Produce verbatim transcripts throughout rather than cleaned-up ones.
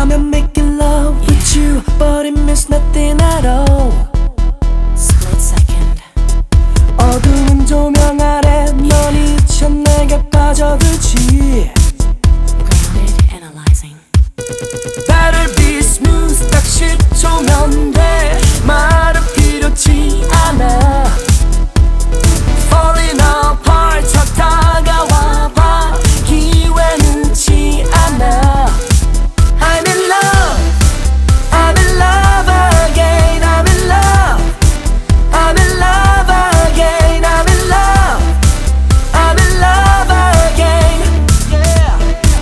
I'm making love yeah. with you, but it means nothing at all. Split second. 어두운 조명 아래 넌 잊혀 내게 빠져들지. Grounded, analyzing. Better be smooth, 딱 십 초면 돼. 말은 필요치 않아. Falling apart, 척 다가와 봐. 기회는 지 않아. I'm in love, I'm in love again. I'm in love, I'm in love again. I'm in love, I'm in love again. Yeah.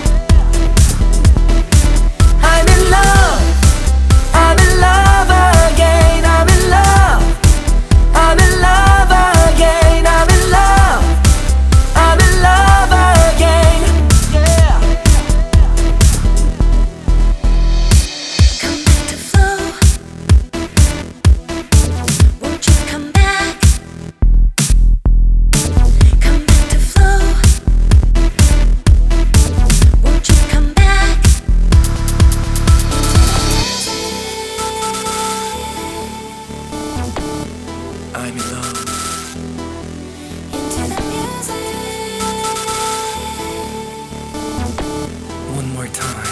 I'm in love, I'm in love again. I'm in love, I'm in love again. I'm in love, I'm in love again. Yeah. Come back to flow. Won't you come back? Come back to flow. Won't you come back? I'm in love. Into the music. One more time.